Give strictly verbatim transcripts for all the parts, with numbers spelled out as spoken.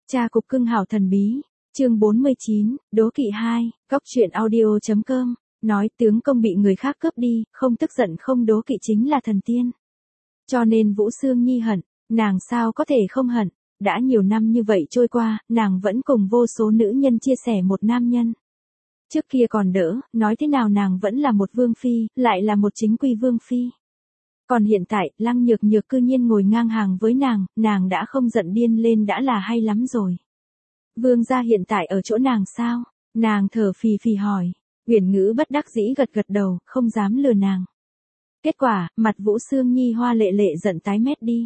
Cha cục cưng hảo thần bí, chương bốn mươi chín, đố kỵ hai, góc truyện audio chấm com, nói tướng công bị người khác cướp đi, không tức giận không đố kỵ chính là thần tiên. Cho nên Vũ Sương Nhi hận, nàng sao có thể không hận, đã nhiều năm như vậy trôi qua, nàng vẫn cùng vô số nữ nhân chia sẻ một nam nhân. Trước kia còn đỡ, nói thế nào nàng vẫn là một vương phi, lại là một chính quy vương phi. Còn hiện tại, Lăng Nhược Nhược cư nhiên ngồi ngang hàng với nàng, nàng đã không giận điên lên đã là hay lắm rồi. Vương gia hiện tại ở chỗ nàng sao? Nàng thở phì phì hỏi. Uyển Ngữ bất đắc dĩ gật gật đầu, không dám lừa nàng. Kết quả, mặt Vũ Sương Nhi hoa lệ lệ giận tái mét đi.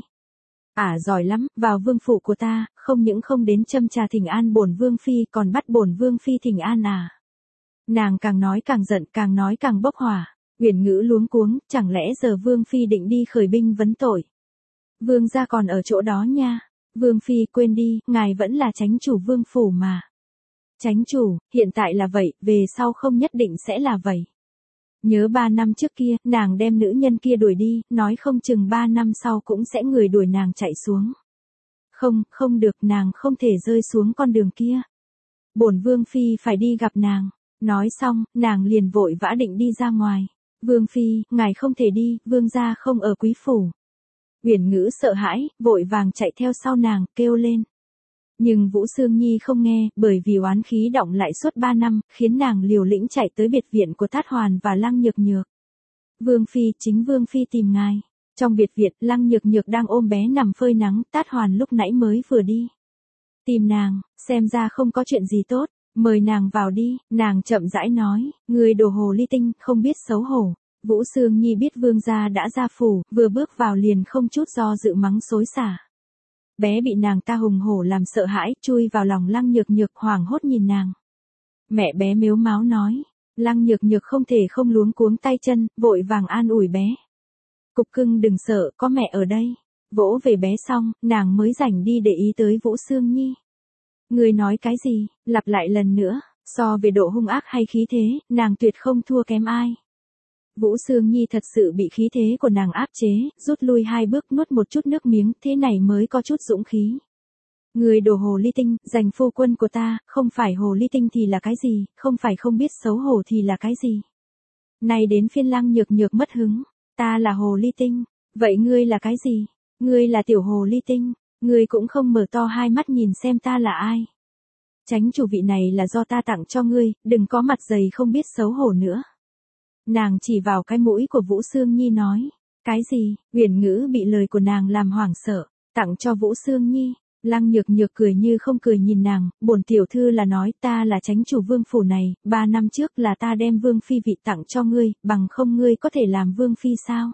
Ả giỏi lắm, vào vương phủ của ta, không những không đến châm trà thỉnh an bổn vương phi, còn bắt bổn vương phi thỉnh an à. Nàng càng nói càng giận, càng nói càng bốc hỏa. Uyển Ngữ luống cuống, chẳng lẽ giờ vương phi định đi khởi binh vấn tội. Vương gia còn ở chỗ đó nha. Vương phi quên đi, ngài vẫn là chánh chủ vương phủ mà. Chánh chủ, hiện tại là vậy, về sau không nhất định sẽ là vậy. Nhớ ba năm trước kia, nàng đem nữ nhân kia đuổi đi, nói không chừng ba năm sau cũng sẽ người đuổi nàng chạy xuống. Không, không được, nàng không thể rơi xuống con đường kia. Bổn vương phi phải đi gặp nàng. Nói xong, nàng liền vội vã định đi ra ngoài. Vương phi, ngài không thể đi, vương gia không ở quý phủ. Uyển Ngữ sợ hãi, vội vàng chạy theo sau nàng, kêu lên. Nhưng Vũ Sương Nhi không nghe, bởi vì oán khí đọng lại suốt ba năm, khiến nàng liều lĩnh chạy tới biệt viện của Tát Hoàn và Lăng Nhược Nhược. Vương phi, chính vương phi tìm ngài. Trong biệt viện, Lăng Nhược Nhược đang ôm bé nằm phơi nắng, Tát Hoàn lúc nãy mới vừa đi. Tìm nàng, xem ra không có chuyện gì tốt, mời nàng vào đi, nàng chậm rãi nói, người đồ hồ ly tinh, không biết xấu hổ. Vũ Sương Nhi biết vương gia đã ra phủ, vừa bước vào liền không chút do dự mắng xối xả. Bé bị nàng ta hùng hổ làm sợ hãi, chui vào lòng Lăng Nhược Nhược hoảng hốt nhìn nàng. Mẹ bé mếu máo nói, Lăng Nhược Nhược không thể không luống cuống tay chân, vội vàng an ủi bé. Cục cưng đừng sợ, có mẹ ở đây. Vỗ về bé xong, nàng mới rảnh đi để ý tới Vũ Sương Nhi. Người nói cái gì, lặp lại lần nữa, so về độ hung ác hay khí thế, nàng tuyệt không thua kém ai. Vũ Sương Nhi thật sự bị khí thế của nàng áp chế, rút lui hai bước nuốt một chút nước miếng, thế này mới có chút dũng khí. Người đồ hồ ly tinh, giành phu quân của ta, không phải hồ ly tinh thì là cái gì, không phải không biết xấu hổ thì là cái gì. Này đến phiên Lăng Nhược Nhược mất hứng, ta là hồ ly tinh, vậy ngươi là cái gì? Ngươi là tiểu hồ ly tinh, ngươi cũng không mở to hai mắt nhìn xem ta là ai. Chánh chủ vị này là do ta tặng cho ngươi, đừng có mặt dày không biết xấu hổ nữa. Nàng chỉ vào cái mũi của Vũ Sương Nhi nói, cái gì? Uyển Ngữ bị lời của nàng làm hoảng sợ, tặng cho Vũ Sương Nhi. Lăng Nhược Nhược cười như không cười nhìn nàng, bổn tiểu thư là nói ta là chánh chủ vương phủ này, ba năm trước là ta đem vương phi vị tặng cho ngươi, bằng không ngươi có thể làm vương phi sao?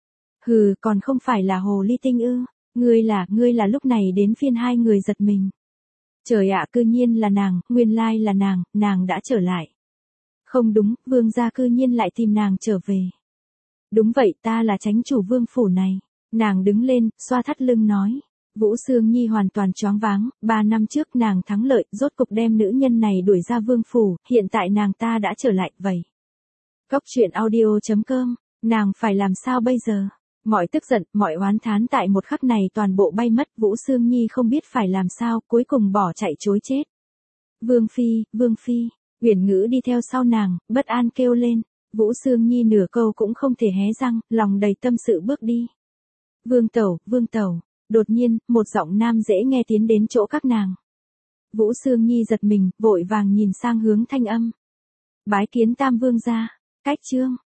Hừ, còn không phải là hồ ly tinh ư? Ngươi là, ngươi là lúc này đến phiên hai người giật mình. Trời ạ, cư nhiên là nàng, nguyên lai là nàng, nàng đã trở lại. Không đúng, vương gia cư nhiên lại tìm nàng trở về. Đúng vậy, ta là chánh chủ vương phủ này. Nàng đứng lên, xoa thắt lưng nói. Vũ Sương Nhi hoàn toàn choáng váng, ba năm trước nàng thắng lợi, rốt cục đem nữ nhân này đuổi ra vương phủ, hiện tại nàng ta đã trở lại, vậy. Góc truyện audio chấm com, nàng phải làm sao bây giờ? Mọi tức giận, mọi oán thán tại một khắc này toàn bộ bay mất, Vũ Sương Nhi không biết phải làm sao, cuối cùng bỏ chạy chối chết. Vương phi, vương phi. Uyển Ngữ đi theo sau nàng, bất an kêu lên. Vũ Sương Nhi nửa câu cũng không thể hé răng, lòng đầy tâm sự bước đi. Vương tẩu, vương tẩu. Đột nhiên, một giọng nam dễ nghe tiến đến chỗ các nàng. Vũ Sương Nhi giật mình, vội vàng nhìn sang hướng thanh âm. Bái kiến tam vương gia. Cách chương.